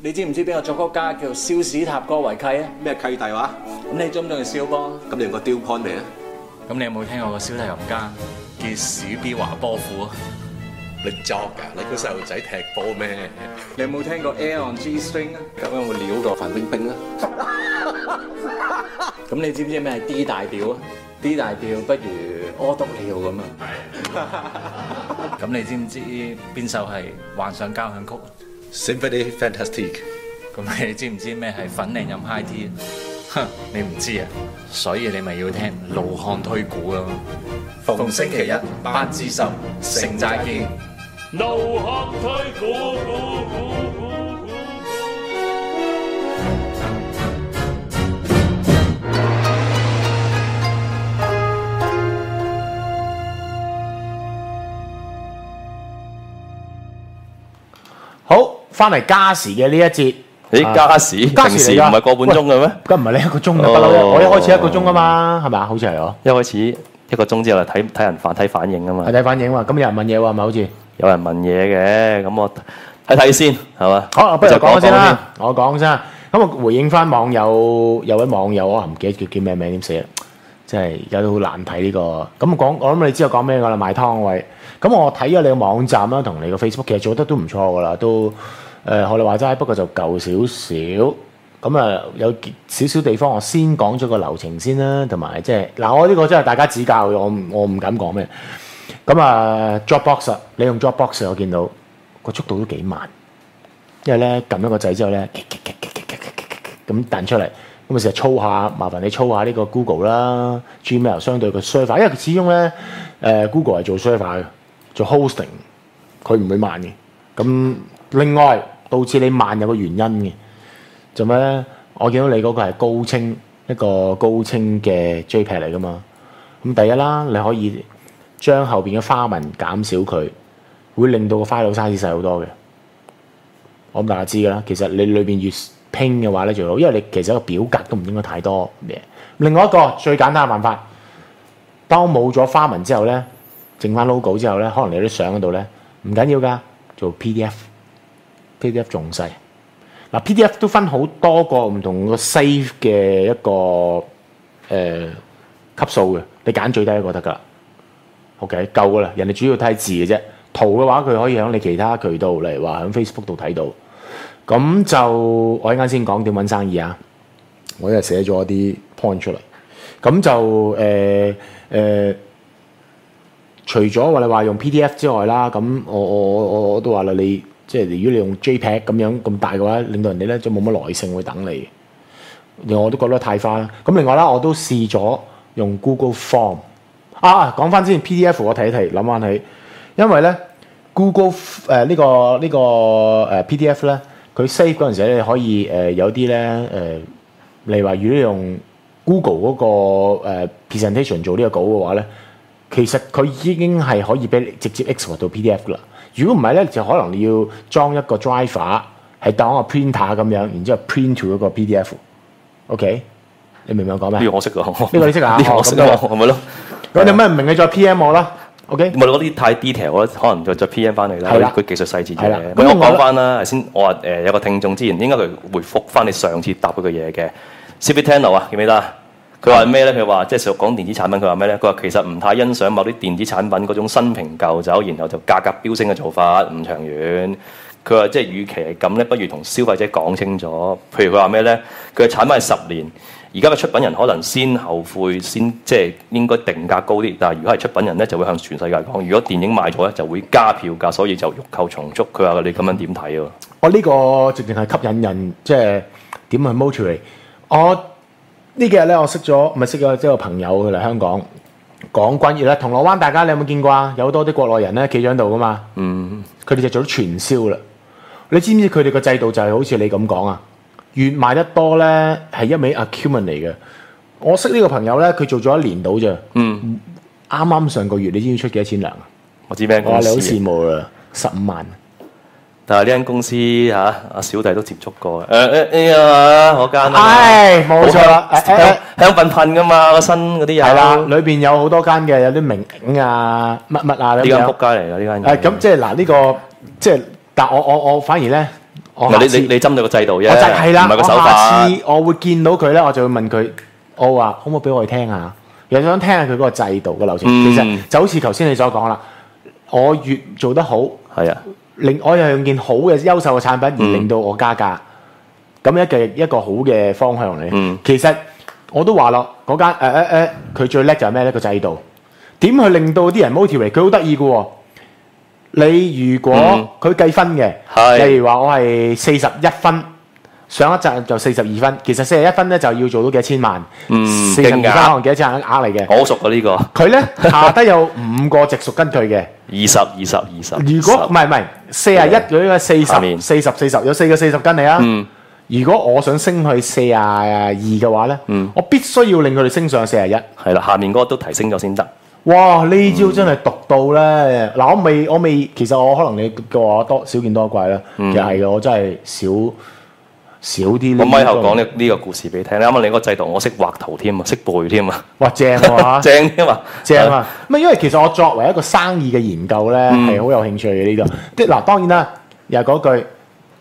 你知唔知邊個作曲家叫肖史塔哥維契啊？ 咩契弟話？ 咁你中唔中意肖波？ 咁你用個雕 point 未啊？ 咁你有冇聽過個小提琴家叫史比華波夫啊？ 你作㗎？你個細路仔踢波咩？ 你有冇聽過 Air on G String 啊？ 咁有冇料過范冰冰啊？ 咁你知唔知咩係 D 大調啊？D 大調不如屙督尿咁啊！咁你知唔知邊首係幻想交響曲 Symphony Fantastique。 咁你知唔知咩係粉嶺飲 high tea 啊？哼，你唔知啊，所以你咪要聽怒漢推鼓咯。逢星期一8至10，城寨見。 怒喝推鼓。 好，翻嚟加時嘅呢一節。 加時加平時時嚟㗎唔係個半鐘嘅咩？ 咁唔係你一個鐘嘅不嬲啫，我一開始一個鐘啊嘛，係咪啊？好似係我一開始一個鐘之後睇人睇反應啊嘛。 係睇反應嘛。咁有人問嘢喎，係咪好似？ 有人問嘢嘅，咁我睇睇先，係嘛？ 好，不如講先啦。我講先。咁我回應翻網友，有位網友我唔記得叫咩名點寫啦，即係而家都好難睇呢個。咁講，我諗你知道講咩㗎啦，賣湯嗰位。咁我睇咗你個網站啦，同你個 Facebook 其實做得都唔錯㗎啦，都學你話齋，不過就舊少少。咁啊，有少少地方我先講咗個流程先啦，同埋即係嗱，我呢個真係大家指教嘅，我唔敢講咩。咁啊 ，Dropbox 你用 Dropbox 我見到個速度都幾慢，因為咧撳一個掣之後咧，咁彈出嚟，咁啊成日操下，麻煩你操下呢個 Google 啦 ，Gmail 相對個 server，因為始終咧Google 係做 server 嘅，做 hosting， 佢唔會慢嘅。咁另外導致你慢有個原因嘅，做咩咧？我見到你嗰個係高清一個高清嘅 JPEG 嚟噶嘛。咁第一啦，你可以將後邊嘅花紋減少佢，會令到個 file size 細好多嘅。我諗大家知㗎啦。其實你裏邊越拼嘅話咧最好，因為你其實個表格都唔應該太多嘢。另外一個最簡單嘅辦法，當冇咗花紋之後咧，剩翻 logo 之後咧，可能你啲相嗰度咧唔緊要㗎，做 PDF 仲細。嗱 PDF 都分好多個唔同個 save 嘅一個級數嘅，你揀最低一個得㗎啦。OK 夠㗎啦，人哋主要睇字嘅啫。圖嘅話佢可以喺你其他渠道嚟話喺 Facebook 度睇到。咁就我一陣先講點揾生意啊！我一日寫咗啲 point 出嚟。咁就除咗話你話用 PDF 之外啦，咁我都話啦，你即係如果你用 JPEG 咁樣咁大嘅話，令到人哋咧就冇乜耐性會等你。我都覺得太花啦。咁另外啦，我都試咗用 Google Form 啊。講翻先 PDF， 我睇一睇諗翻起，因為咧 Google 呢個PDF 咧，佢 save 嗰陣時咧，你可以有啲咧例如話如果你用 Google 嗰個presentation 做呢個稿嘅話咧，其實佢已經係可以俾你直接 export 到 PDF 噶啦。如果唔係咧，就可能你要裝一個 driver 係當一個 printer 咁樣，然之後 print to 一個 PDF。OK， 你明唔明我講咩？ 呢個我識㗎， 呢個你識啊？ 呢個我識啊，係咪咯？ 咁有咩唔明你再 PM 我啦。OK， 唔係嗰啲太 detail，我可能再 PM 翻你啦。佢技術細節嘅。 咁我講翻啦，頭先我話有個聽眾之前應該佢回覆翻你上次答嗰句嘢嘅 Civitano 啊，記唔記得啊？佢話咩咧？佢話即係講電子產品，佢話咩咧？佢話其實唔太欣賞某啲電子產品嗰種新瓶舊酒，然後就價格飆升嘅做法，唔長遠。佢話即係與其係咁咧，不如同消費者講清楚。譬如佢話咩咧？佢嘅產品係10年，而家嘅出品人可能先後悔，先即係應該定價高啲。但係如果係出品人咧，就會向全世界講。如果電影賣咗咧，就會加票價，所以就欲購從速。佢話你咁樣點睇喎？ 我呢個直情係吸引人，即係點去 motivate。我呢幾日咧，我識咗即係個朋友佢嚟香港講關於咧銅鑼灣，大家你有冇見過啊？有好多啲國內人咧企咗喺度噶嘛。佢哋就做咗傳銷啦。你知唔知佢哋個制度就係好似你咁講啊？越賣得多咧，係一味 accumulate 嚟嘅。我識呢個朋友咧，佢做咗1年到啫。啱啱上個月，你知唔知出幾多錢糧啊？ 我知咩公司？ 你好羨慕啦，15萬。 但係呢間公司阿小弟都接觸過嗰間冇錯啦， 香噴噴噶嘛，個身嗰啲係啦，裏邊有好多間嘅，有啲名啊乜乜啊咁樣。 呢間仆街嚟㗎，呢間。 咁即係嗱呢個即係，但我反而咧， 唔係你針對個制度啫， 我就係啦， 唔係個手我下法。 次我會見到佢咧，我就會問佢，我話可唔可以俾我哋聽下？又想聽下佢嗰個制度嘅流程。其實就好似頭先你所講啦，我越做得好， 係啊， 令我又用件好嘅優秀嘅產品而令到我加價，咁一個好嘅方向嚟。其實我都話咯，嗰間佢最叻就係咩咧？個制度點去令到啲人 motivate？佢好得意嘅喎。你如果佢計分嘅，例如話我係41分，上一集就42分，其實41分咧就要做到幾多千萬，42分可能幾多千萬額嚟嘅。 我好熟啊呢個。 佢咧下低有5個直屬根據嘅 20。 如果唔係41嗰個40有4個40跟你啊。如果我想升去42嘅話咧，我必須要令佢哋升上41。 係啦，下面嗰個都提升咗先得。 哇！呢招真係毒到咧！嗱，我未，其實我可能你叫我少見多怪啦。其實係嘅，我真係少啲。 我咪後講呢個故事俾你聽。啱啱你嗰個制度，我識畫圖添啊，識背添啊。 哇！正喎， 正添啊， 正啊！咁因為其實我作為一個生意嘅研究咧，係好有興趣嘅呢度。嗱，當然啦，又係嗰句，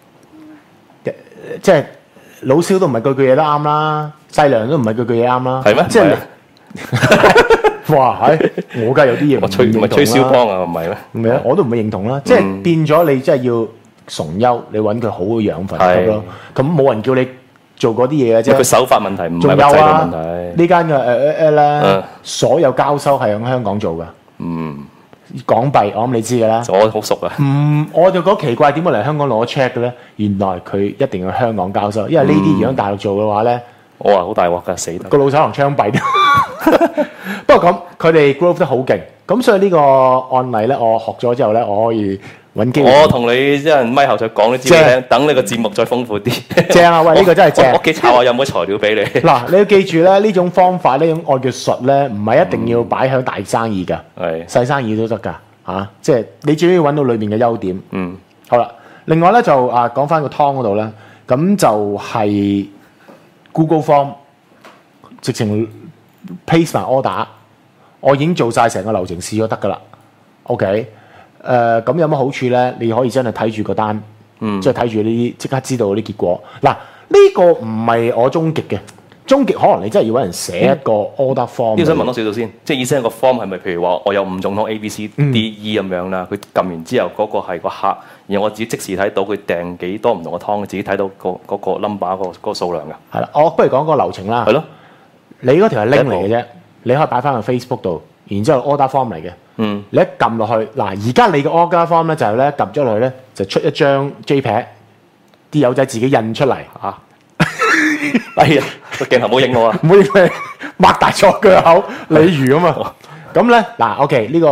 即係老蕭都唔係句句嘢都啱啦，細良都唔係句句嘢啱啦。 係咩？ 即係哇！我梗係有啲嘢唔認同啦。 吹蕭邦啊，唔係咩？ 唔係啊，我都唔會認同啦。即係變咗你，真係要崇優，你揾佢好嘅養分得咯。咁冇人叫你做嗰啲嘢嘅啫。 佢手法問題，唔係個制度問題。 呢間嘅咧，所有交收係喺香港做㗎。港幣我諗你知㗎啦。 我好熟啊。 我就覺得奇怪，點解嚟香港攞 check 嘅咧？原來佢一定要香港交收，因為呢啲如果大陸做嘅話咧， 我話好大鑊㗎，死得個老手可能槍斃。不過咁，佢哋 growth 得好勁，咁所以呢個案例咧，我學咗之後咧，我可以揾機會。 我同你一陣咪後再講啲資料聽，等你個節目再豐富啲。 正啊！喂，呢個真係正。 我屋企查下有冇材料俾你。 嗱，你要記住咧，呢種方法呢種愛嘅術咧，唔係一定要擺喺大生意㗎，細生意都得㗎嚇。即係你最緊要揾到裏面嘅優點。好啦，另外咧就講翻個湯嗰度咧，咁就係 Google Form 直情 place 埋 order。我已經做晒成個流程試咗得㗎啦 ，OK，咁有乜好處咧？你可以真係睇住個單，即係睇住呢啲，即刻知道啲結果。嗱，呢個唔係我終極嘅，終極可能你真係要揾人寫一個 order form。 呢個想問多少少先，即係意思係個 form 係咪譬如話我有5種湯 A、B、C、D、E 咁樣啦？佢撳完之後嗰個係個客，然後我自己即時睇到佢訂幾多唔同嘅湯，自己睇到嗰個 number 嗰個數量㗎。 係啦，我不如講個流程啦。係咯，你嗰條係 link 嚟嘅啫。你可以擺翻去 Facebook 度，然之後 order form 嚟嘅。你一撳落去，嗱，而家你嘅 order form 咧就係咧撳咗落去咧，就出一張 JPEG， 啲友仔自己印出嚟嚇。 哎呀，個鏡頭唔好影我啊！ 唔好影佢，擘大咗個口，鯉魚啊嘛。咁咧嗱 ，OK 呢個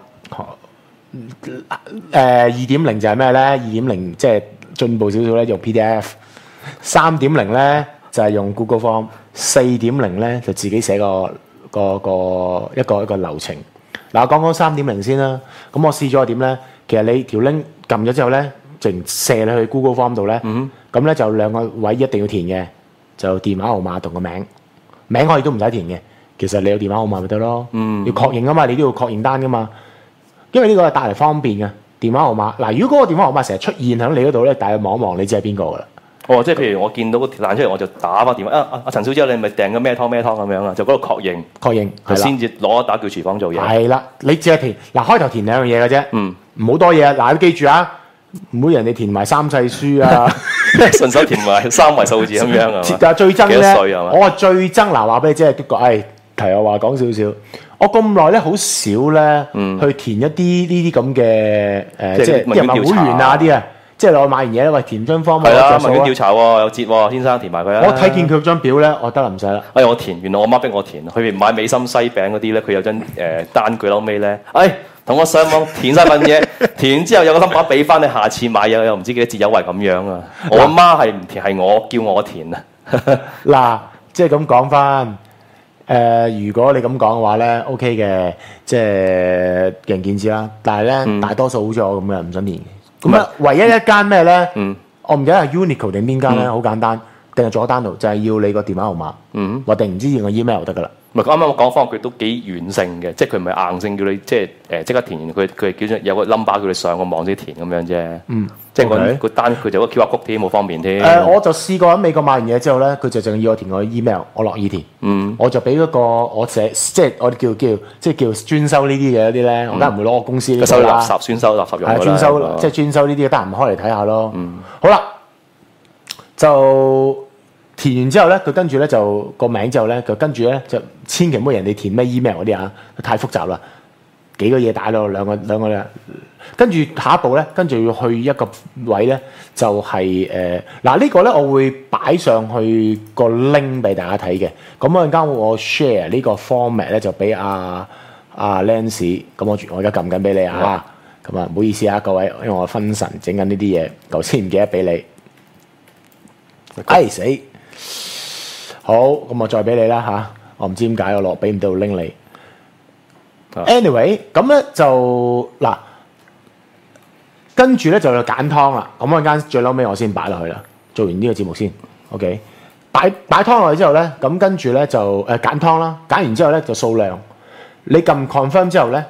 2.0就係咩咧？2.0即係進步少少咧，用 PDF。3.0咧就係用 Google Form。4.0咧就自己寫一個流程。嗱，我講 3.0 先啦。咁我試咗點咧？其實你條 link 撳咗之後咧，直射你去 Google Form 度咧。咁咧就2個位一定要填嘅，就電話號碼同個名。名可以都唔使填嘅。其實你有電話號碼咪得咯。要確認啊嘛，你都要確認單噶嘛。因為呢個係帶嚟方便嘅電話號碼。嗱，如果嗰個電話號碼成日出現喺你嗰度咧，大約望一望，你知係邊個噶啦。 即係譬如我見到個彈出嚟，我就打翻電話。阿陳小姐，你咪訂咗咩湯咁樣啊？就嗰度確認，就先至攞打叫廚房做嘢。係啦，你只係填嗱，開頭填2樣嘢嘅啫。唔好多嘢。嗱，你記住啊，唔好人哋填埋3世書啊， 順手填埋3位數字咁樣啊。 但係最憎咧，我係最憎嗱，話俾你知係提我話講少少。我咁耐咧，好少咧去填一啲呢啲咁嘅即係人民會員啊啲啊。即係我買完嘢咧，喂，填張 form 係啦，問卷調查喎，有折喎，先生填埋佢啦。 我睇見佢張表咧，我得啦，唔使啦。 我填，原來我媽逼我填。佢買美心西餅嗰啲咧，佢有張單據撈尾咧。同我上網填晒份嘢，填完之後有個 number 俾翻你，下次買嘢又唔知幾多折優惠咁樣啊！我阿媽係唔填，係我叫我填啊。 嗱，即係咁講翻，如果你咁講嘅話咧 ，OK 嘅，即係人見智啦。但係咧，大多數好似我咁嘅唔想填。咁啊，唯一一間咩咧？我唔記得係 Uniqlo 定邊間咧，好簡單，定係佐丹奴，就係要你個電話號碼，或定唔知用個 email 得噶啦。 唔係啱啱我講方法，佢都幾軟性嘅，即係佢唔係硬性叫你即係即刻填完，佢係叫做有個 number 叫你上個網先填咁樣啫。即係 OK 個單佢就有個 QR code添，好方便添。 我就試過喺美國買完嘢之後咧，佢就淨係要我填個 email，我樂意填。我就俾嗰個我寫，即係我哋叫專收呢啲嘅嗰啲咧，我梗係唔會攞我公司呢收啲啦。 垃圾、專收垃圾用㗎啦。 專收即係專收呢啲，得閒咪開嚟睇下咯。好啦，就填完之後咧，佢跟住咧就個名之後咧，佢跟住咧就千祈唔好人哋填咩 email 嗰啲啊，太複雜啦，幾個嘢打咯，兩個咧。跟住下一步咧，跟住要去一個位咧，就係嗱呢個咧，我會擺上去個 link 俾大家睇嘅。咁陣間我 share 呢個 format 咧，就俾阿 Lance。咁我而家撳緊俾你啊。咁啊，唔好意思啊，各位，因為我分神整緊呢啲嘢，頭先唔記得俾你。死！好，咁我再俾你啦嚇。我唔知點解我落俾唔到 link 你。Anyway， 咁咧就嗱。跟住咧就揀湯啦，咁陣間最嬲尾我先擺落去啦。做完呢個節目先 ，OK。擺湯落去之後咧，咁跟住咧就揀湯啦。揀完之後咧就數量。你撳 confirm 之後咧，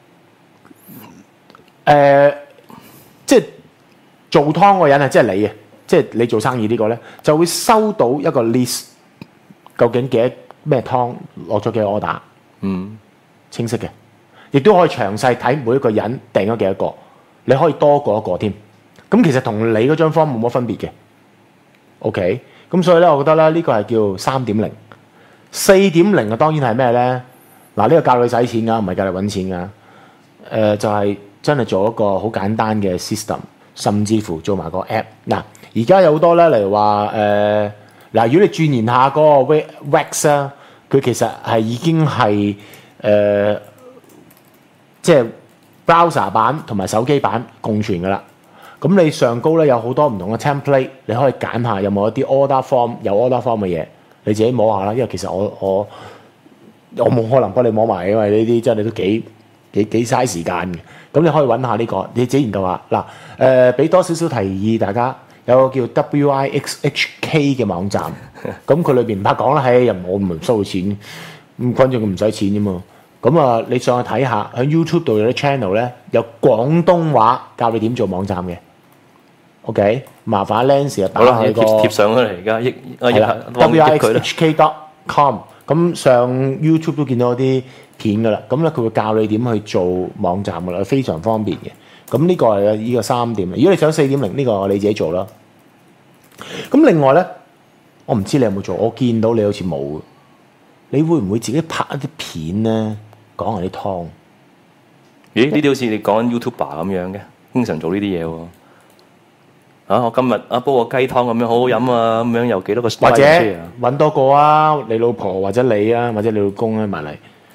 即係做湯嗰個人係即係你嘅，即係你做生意呢個咧就會收到一個 list，究竟幾多咩湯落咗幾多 order，清晰嘅，亦都可以詳細睇每一個人訂咗幾多個。你可以多過一個添，咁其實同你嗰張方冇乜分別嘅 ，OK， 咁所以咧，我覺得咧呢個係叫 3.0， 4.0 啊，當然係咩咧？嗱，呢個教你使錢噶，唔係教你揾錢噶，就係真係做一個好簡單嘅 system， 甚至乎做埋個 app。嗱，而家有好多咧，例如話嗱，如果你鑽研下嗰個 Wax 啊，佢其實係已經係即係。browser 版同埋手機版共存㗎啦，咁你上高咧有好多唔同嘅 template，你可以揀下有冇一啲 order form 有 order form 嘅嘢，你自己摸下啦。因為其實我冇可能幫你摸埋，因為呢啲真係都幾嘥時間嘅。咁你可以揾下呢個，你自己研究下嗱。俾多少少提議大家，有個叫 WIXHK 嘅網站，咁佢裏邊唔怕講啦，又我唔係收錢，咁關鍵佢唔使錢啫嘛。咁啊，你上去睇下，喺 YouTube 度有啲 channel 咧，有廣東話教你點做網站嘅。OK， 麻煩 Lance 啊，打下個貼上去嚟而家， 係啦 ，wixhk.com。咁上 YouTube 都見到啲片噶啦，咁咧佢會教你點去做網站噶啦，非常方便嘅。咁呢個係呢個3點。如果你想4.0呢個，你自己做啦。咁另外咧，我唔知你有冇做，我見到你好似冇嘅。你會唔會自己拍一啲片咧？講下啲湯， 咦？呢啲好似你講緊 YouTuber 咁樣嘅，經常做呢啲嘢喎。我今日煲個雞湯咁樣好好飲啊，咁樣有幾多個？ 或者揾多個啊，你老婆或者你啊，或者你老公咧埋嚟。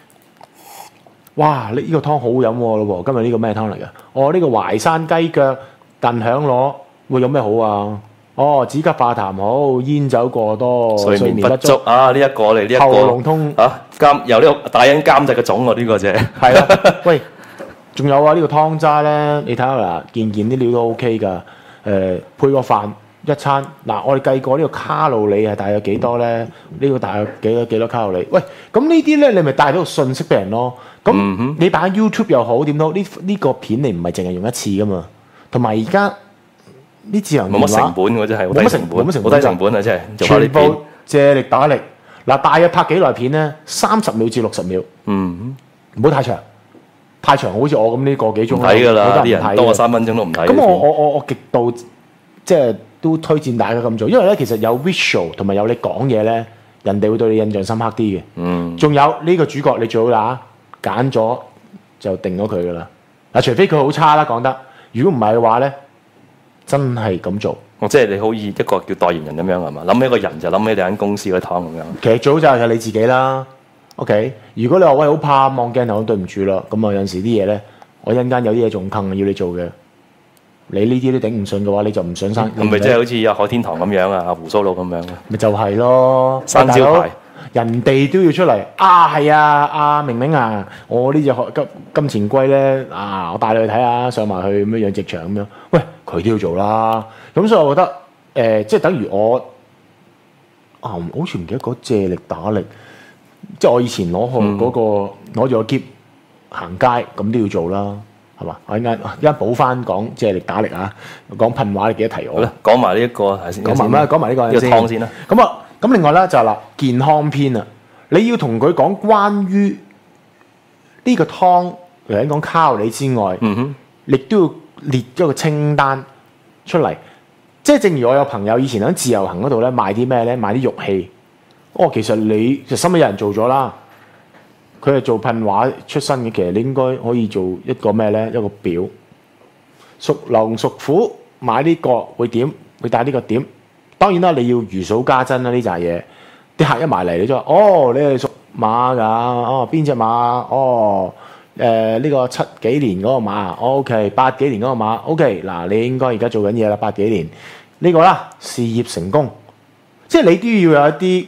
哇！呢個湯好好飲喎，老婆。今日呢個咩湯嚟㗎？呢個淮山雞腳燉響螺，會有咩好啊？止咳化痰好，煙酒過多，睡眠不足啊！呢一個嚟，呢一個喉嚨痛由呢個大人監製嘅種喎，呢個啫。 係啦，喂，仲有啊！呢個湯渣咧，你睇下嗱，件啲料都 OK 㗎。配個飯一餐嗱，我哋計過呢個卡路里係大約幾多咧？呢個大約幾多卡路里？喂，咁呢啲咧，你咪帶到個信息俾人咯。咁你擺 YouTube 又好點都，呢個片你唔係淨係用一次㗎嘛。同埋而家。啲智能電話冇乜成本喎，真係冇乜成本，好低成本啊！真係全部借力打力嗱，大約拍幾耐片咧？30秒至60秒，唔好太長，太長好似我咁呢個幾鐘睇㗎啦，啲人多過3分鐘都唔睇。 咁我極度即係都推薦大家咁做，因為咧其實有 visual 同埋有你講嘢咧，人哋會對你印象深刻啲嘅。仲有呢個主角你最好啦，揀咗就定咗佢㗎啦。嗱，除非佢好差啦講得，如果唔係嘅話咧。真係咁做， 即係你好似一個叫代言人咁樣係嘛？諗起一個人就諗起你間公司嗰湯咁樣。其實最好就係你自己啦。OK， 如果你話喂好怕望鏡頭，對唔住啦。咁啊有陣時啲嘢咧，我一陣間有啲嘢仲坑要你做嘅。你呢啲都頂唔順嘅話，你就唔想生。 係咪即係好似阿海天堂咁樣啊？阿胡鬚佬咁樣咪就係咯， 生招牌。 人哋都要出嚟係啊，阿明明啊，我呢隻金錢龜咧我帶你去睇下，上埋去咁樣養殖場咁樣，喂，佢都要做啦。咁所以我覺得即係等於我好似唔記得嗰借力打力即係我以前攞住個篋行街，咁都要做啦，係嘛？我一陣補翻講，即係力打力啊！講噴話你記得提我。 好啦，講埋呢一個係先。 講埋呢個湯先啦。 咁另外咧就係啦，健康篇啊，你要同佢講關於呢個湯，除咗講卡路里之外，亦都要列咗個清單出嚟。即係正如我有朋友以前喺自由行嗰度咧賣啲咩咧，賣啲玉器。其實你就心有人做咗啦。佢係做噴畫出身嘅，其實你應該可以做一個咩咧？一個表，屬龍屬虎買呢個會點？會帶呢個點？當然啦，你要如數家珍啦呢扎嘢。啲客一埋嚟，你就話：你係屬馬㗎？邊隻馬？呢個7幾年嗰個馬 OK， 8幾年嗰個馬 OK。嗱，你應該而家做緊嘢啦，8幾年呢個啦，事業成功，即係你都要有一啲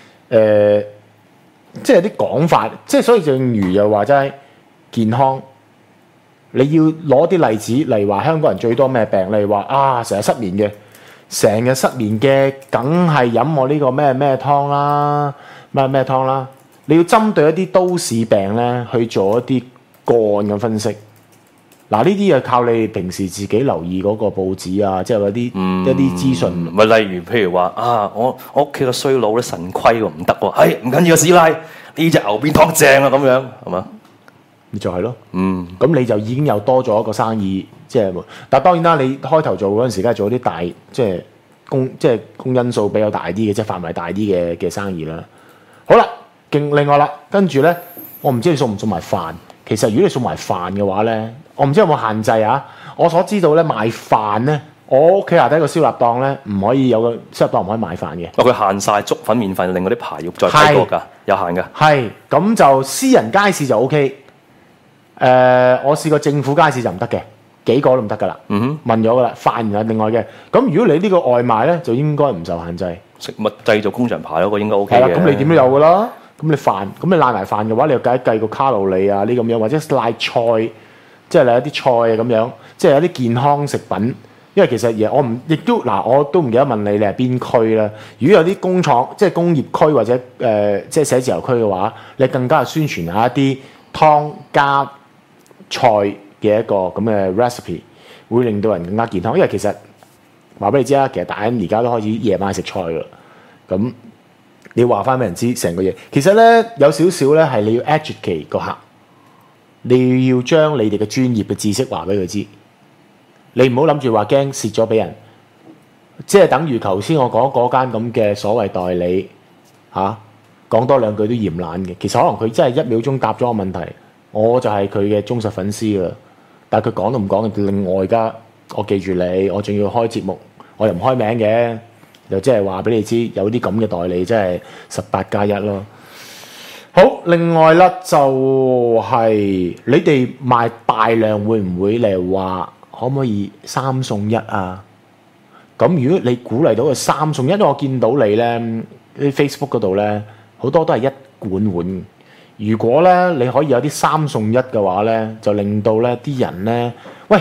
即係啲講法，即係所以正如又話齋健康，你要攞啲例子，例如話香港人最多咩病，例如話成日失眠嘅，梗係飲我呢個咩湯啦，咩湯啦，你要針對一啲都市病咧去做一啲個案嘅分析。嗱，呢啲係靠你平時自己留意嗰個報紙啊，即係嗰啲一啲資訊。 咪例如譬如話我屋企個衰佬咧腎虧喎，唔得喎，唔緊要，師奶呢隻牛鞭湯正啊，咁樣係嘛？ 咪就係咯。咁你就已經有多咗一個生意，即係。但係當然啦，你開頭做嗰陣時，梗係做啲大，即係公因數比較大啲嘅，即係範圍大啲嘅生意啦。好啦，另外啦，跟住咧，我唔知你送唔送埋飯。其實如果你送埋飯嘅話咧，我唔知有冇限制啊。我所知道咧，賣飯咧，我屋企下底個燒臘檔咧，唔可以有個燒臘檔唔可以賣飯嘅。 佢限晒粥粉麵粉，另外啲排肉再批過㗎，有限㗎。 係咁就私人街市就 OK。我試過政府街市就唔得嘅，幾個都唔得㗎啦。問咗㗎啦，飯係另外嘅。咁如果你呢個外賣咧，就應該唔受限制。 食物製造工場牌嗰個應該 OK 嘅。 係啦，咁你點都有㗎啦。咁你飯，咁你賴埋飯嘅話，你又計個卡路里啊呢咁樣，或者賴菜，即係你有啲菜啊咁樣，即係有啲健康食品。因為其實我唔，亦都我都唔記得問你係邊區啦。如果有啲工廠，即係工業區或者即係寫字樓區嘅話，你更加係宣傳下一啲湯加菜嘅一個咁嘅 recipe， 會令到人更加健康。因為其實話俾你知啦，其實大人而家都開始夜晚食菜㗎啦，咁。你話翻俾人知成個嘢，其實咧有少少咧係你要 educate 個客，你要將你哋嘅專業嘅知識話俾佢知。你唔好諗住話驚蝕咗俾人，即係等於頭先我講嗰間咁嘅所謂代理講多兩句都嫌懶嘅。其實可能佢真係1秒鐘答咗個問題，我就係佢嘅忠實粉絲啦。但係佢講都唔講，另外而家我記住你，我仲要開節目，我又唔開名嘅。就即係話俾你知，有啲咁嘅代理，真係18+1咯。好，另外咧就係你哋賣大量會唔會嚟話可唔可以3送1啊？咁如果你鼓勵到佢3送1，因為我見到你咧啲 Facebook 嗰度咧好多都係1罐碗。如果咧你可以有啲3送1嘅話咧，就令到咧啲人咧，喂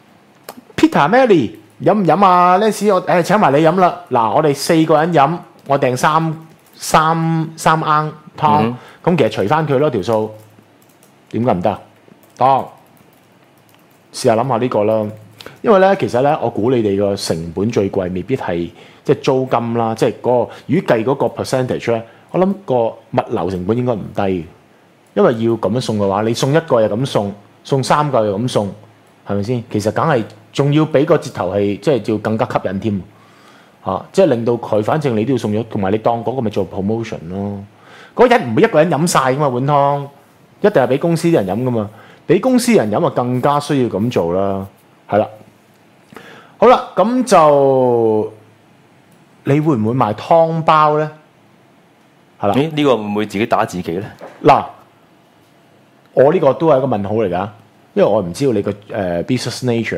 Peter Mary。飲唔飲啊？呢時我請埋你飲啦。嗱，我哋4個人飲，我訂3罌湯。咁其實除翻佢咯條數，點解唔得？當試下諗下呢個啦。因為咧，其實咧，我估你哋個成本最貴，未必係即係租金啦，即係嗰個如果計嗰個 percentage 咧，我諗個物流成本應該唔低嘅。因為要咁樣送嘅話，你送1個又咁送3個又咁送，係咪先？其實梗係。仲要俾個折頭係，即係要更加吸引添即係令到佢，反正你都要送咗，同埋你當嗰個咪做 promotion 咯。嗰日唔會一個人飲晒噶嘛碗湯，一定係俾公司啲人飲噶嘛。俾公司人飲啊，更加需要咁做啦。係啦，好啦，咁就你會唔會賣湯包咧？係啦， 呢個會唔會自己打自己咧？ 嗱，我呢個都係一個問號嚟㗎，因為我唔知道你個business nature。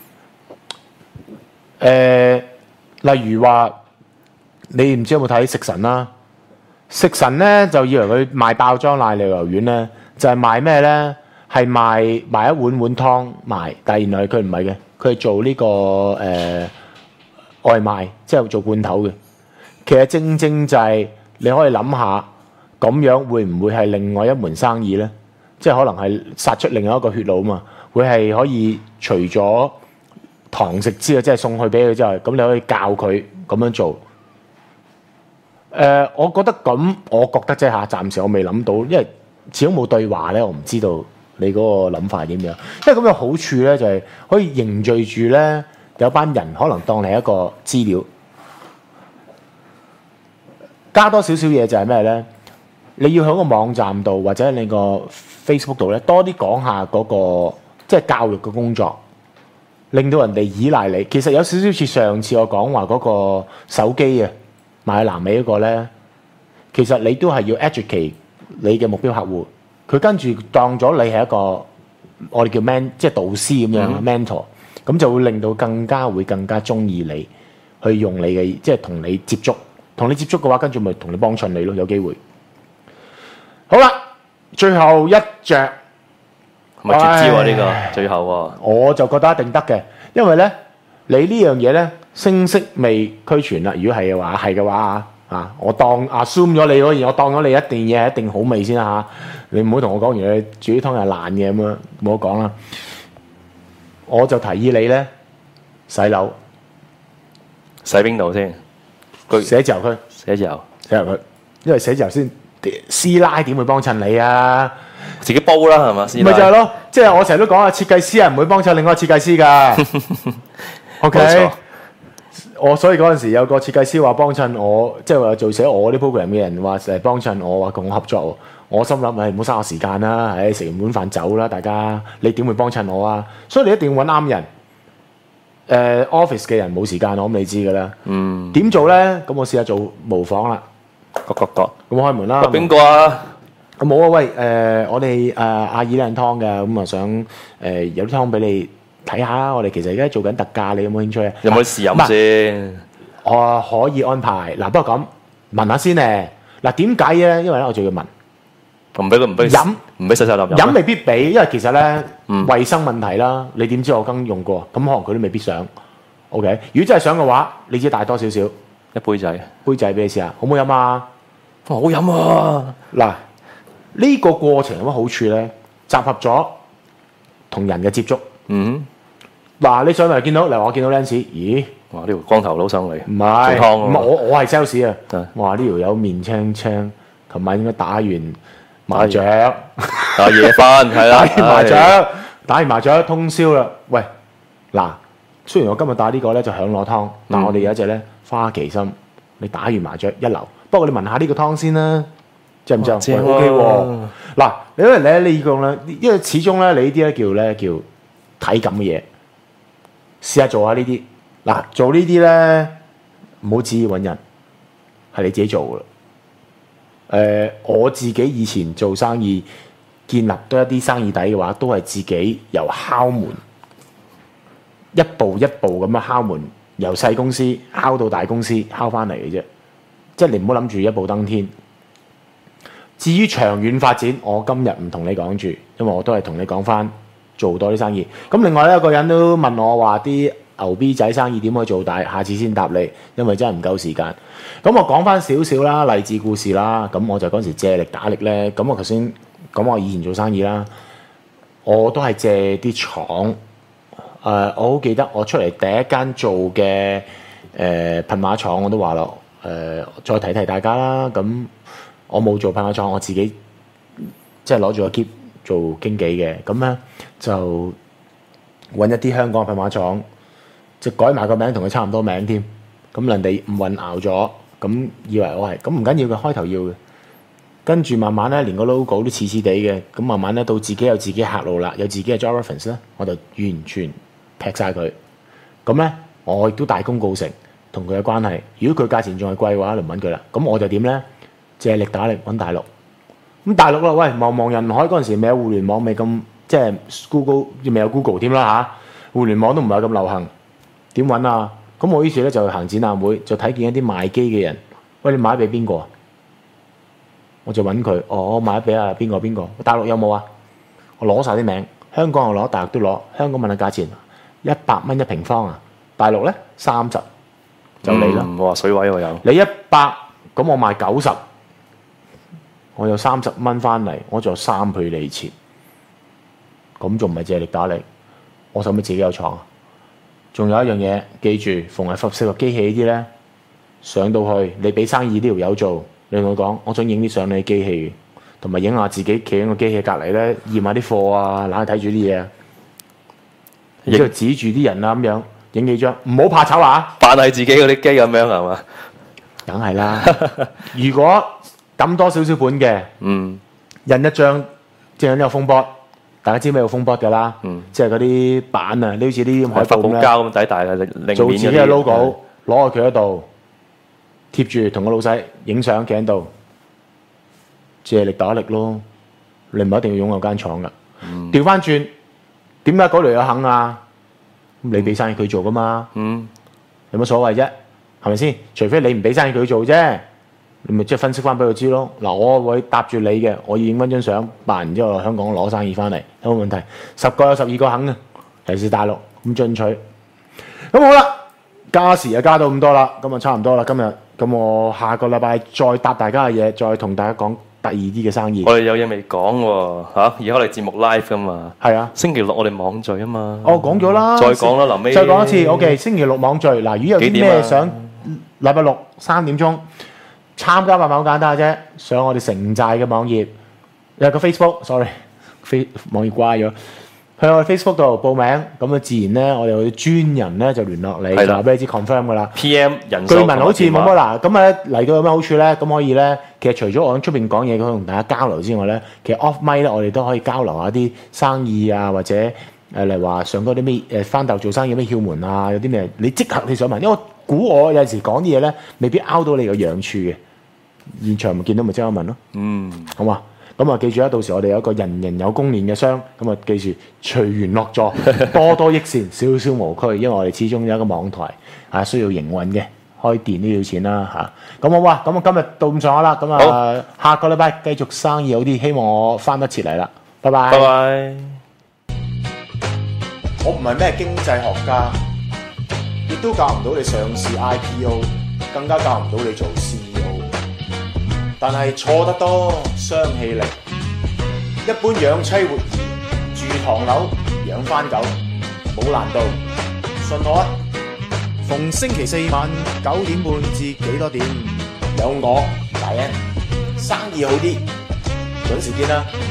例如話，你唔知有冇睇食神啦？食神咧就以為佢賣爆裝奶牛油丸咧，就係賣咩咧？係賣一碗湯賣，但係原來佢唔係嘅，佢係做呢個外賣，即係做罐頭嘅。其實正正就係你可以諗下， 咁樣會唔會係另外一門生意呢？即係可能係殺出另外一個血路啊嘛，會係可以除咗堂食之外，即係送去俾佢之外，咁你可以教佢咁樣做。我覺得啫嚇，暫時我未諗到，因為始終冇對話咧，我唔知道你嗰個諗法係點樣。因為咁嘅好處咧，就係可以凝聚住咧有班人，可能當你係一個資料，加多少少嘢就係咩咧？你要喺個網站度或者你個 Facebook 度咧多啲講下嗰個即係教育嘅工作，令到人哋依賴你。其實有少少似上次我講話嗰個手機啊，賣南美嗰個咧，其實你都係要 educate 你嘅目標客戶，佢跟住當咗你係一個我哋叫即係導師咁樣 mentor，咁就會令到更加中意你去用你嘅，即係同你接觸嘅話，跟住咪同你幫襯你咯，有機會。好啦，最後一隻係咪絕招啊？呢個最後喎， 我就覺得一定得嘅，因為咧你呢樣嘢咧聲色未俱全啦。如果係嘅話啊，我當 assume 咗你嗰嘢，我當咗你一定嘢一定好味先啦嚇。你唔好同我講完你煮啲湯係爛嘅咁樣，冇得講啦。我就提議你咧洗樓， 洗邊度先？ 寫字樓區， 寫字樓， 因為寫字樓先。師奶點會幫襯你啊？ 自己煲啦係嘛？ 咪就係咯，即係我成日都講啊，設計師係唔會幫襯另外一個設計師㗎。OK，所以嗰陣時有個設計師話幫襯我，即係話做寫我啲 program 嘅人話誒幫襯我，話同我合作喎。我心諗唔好嘥我時間啦，食完碗飯走啦，大家你點會幫襯我啊？所以你一定要揾啱人。office 嘅人冇時間，我諗你知㗎啦。點做咧？咁我試下做模仿啦。 各咁開門啦。 邊個啊？ 冇啊！喂，我哋阿姨靚湯嘅，咁啊想有啲湯俾你睇下。我哋其實而家做緊特價，你有冇興趣啊？ 有冇試飲先？ 我可以安排。嗱，不過咁問下先咧。嗱，點解咧？因為咧，我仲要問。 唔俾佢飲， 唔俾細細粒飲未必俾，因為其實咧衞生問題啦。你點知我剛用過？咁可能佢都未必想。OK，如果真係想嘅話，你只帶多少少一杯仔俾你試下，好唔好飲啊？ 好飲啊！ 嗱，呢個過程有乜好處咧？集合咗同人嘅接觸。嗱，你上嚟見到，例如我見到 Lance， 咦？ 哇！呢條光頭佬上嚟， 唔係， 唔係我係 sales 啊。哇！呢條友面青青，琴晚應該打完麻雀， 打夜翻係啦， 打完麻雀通宵啦。喂，嗱，雖然我今日打呢個咧就響螺湯，但我哋有一隻咧花旗參，你打完麻雀一流。不過你聞下呢個湯先啦，正唔正？OK 喎。嗱，因為咧呢個咧，因為始終咧你呢啲咧叫體感嘅嘢，試下做下呢啲。嗱，做呢啲咧唔好旨意揾人，係你自己做噶啦。我自己以前做生意，建立多一啲生意底嘅話，都係自己由敲門，一步一步咁樣敲門，由細公司敲到大公司，敲翻嚟嘅啫。即係你唔好諗住一步登天。至於長遠發展，我今日唔同你講住，因為我都係同你講翻做多啲生意。咁另外咧，有個人都問我話啲牛 B 仔生意點可以做大，下次先答你，因為真係唔夠時間。咁我講翻少少啦，勵志故事啦。咁我就嗰陣時借力打力咧。咁我頭先講我以前做生意啦，我都係借啲廠。我好記得我出嚟第一間做嘅噴馬廠，我都話咯。再提提大家啦。咁我冇做噴馬廠，我自己即係攞住個 keep 做經紀嘅。咁咧就揾一啲香港嘅噴馬廠，即係改埋個名同佢差唔多名添。咁人哋唔混淆咗，咁以為我係咁唔緊要嘅，開頭要嘅。跟住慢慢咧，連個 logo 都似似地嘅。咁慢慢咧，到自己有自己客路啦，有自己嘅 job reference 咧，我就完全劈晒佢。咁咧，我亦都大功告成。同佢嘅關係，如果佢價錢仲係貴嘅話，就唔揾佢啦。咁我就點咧？借力打力揾大陸。咁大陸啦，喂，茫茫人海嗰陣時未有互聯網，未咁即係 Google，未有 Google 添啦嚇。互聯網都唔係咁流行，點揾啊？咁我於是咧就去行展覽會，就睇見一啲賣機嘅人。喂，你買俾邊個啊？我就揾佢。我買俾啊邊個？大陸有冇啊？我攞晒啲名，香港又攞，大陸都攞。香港問下價錢，100蚊一平方啊。大陸咧30。就你啦， 我話水位我有， 你100，咁我賣90， 我有30蚊翻嚟，我仲有3倍利錢，咁仲唔係借力打力？我使唔使自己有廠啊？仲有一樣嘢，記住，逢係適合機器呢啲咧，上到去你俾生意呢條友做，你同佢講，我想影啲相你機器，同埋影下自己企喺個機器隔離咧，驗下啲貨啊，懶係睇住啲嘢，然之後指住啲人啊咁樣影幾張，唔好怕醜啊！ 扮係自己嗰啲機咁樣係嘛？ 梗係啦，如果抌多少少本嘅，印一張即係有風波。大家知咩叫風波㗎啦？即係嗰啲板啊，你好似啲海報咁咧， 膠咁底大嘅， 做自己嘅 logo， 攞去佢嗰度貼住，同個老細影相企喺度，借力打力咯。你唔一定要擁有間廠㗎。調翻轉，點解嗰度有肯啊？你俾生意佢做㗎嘛？有乜所謂啫？係咪先？除非你唔俾生意佢做啫。你咪即係分析翻俾佢知咯。嗱，我會搭住你嘅，我要影翻張相，辦完之後香港攞生意翻嚟，有冇問題？10個有12個肯嘅，尤其是大陸咁進取。咁好啦，加時就加到咁多啦，咁啊差唔多啦。今日咁我下個禮拜再答大家嘅嘢，再同大家講第二啲嘅生意。 我哋有嘢未講喎嚇，而家我哋節目 live 噶嘛。係啊，星期六我哋網聚啊嘛。 哦，講咗啦。 再講啦，臨尾。 再講一次 ，OK。星期六網聚，嗱，如果有啲咩想禮拜六3點鐘。參加咪好簡單啫，上我哋城寨嘅網頁，有個 Facebook，sorry， 網頁掛咗，去我哋 Facebook 度報名，咁啊自然咧，我哋會專人咧就聯絡你，就話俾你知 confirm 噶啦。PM 人數據聞好似冇乜嗱，咁啊嚟到有咩好處咧？咁可以咧，其實除咗我喺出邊講嘢，佢同大家交流之外咧，其實 off mic 咧，我哋都可以交流下啲生意啊，或者例如話上嗰啲咩翻頭做生意有咩竅門啊，有啲咩你即刻你想問，因為我估我有陣時講啲嘢咧，未必拗到你個樣處嘅。現場咪見到咪即刻問咯，好嘛？咁啊記住啦，到時我哋有一個人人有功練嘅箱，咁啊記住隨緣落座，多多益善，少少無拘，因為我哋始終有一個網台啊需要營運嘅，開電都要錢啦嚇。咁好啊，咁啊今日到咁上下啦，咁啊下個禮拜繼續生意好啲，希望我翻得切嚟啦，拜拜。 拜拜。 我唔係咩經濟學家，亦都教唔到你上市 IPO， 更加教唔到你做 CEO。但係錯得多，傷氣力。一般養妻活兒，住唐樓，養番狗，冇難度。信我啊！逢星期4晚9點半至幾多點，有我大 N， 生意好啲，準時見啦。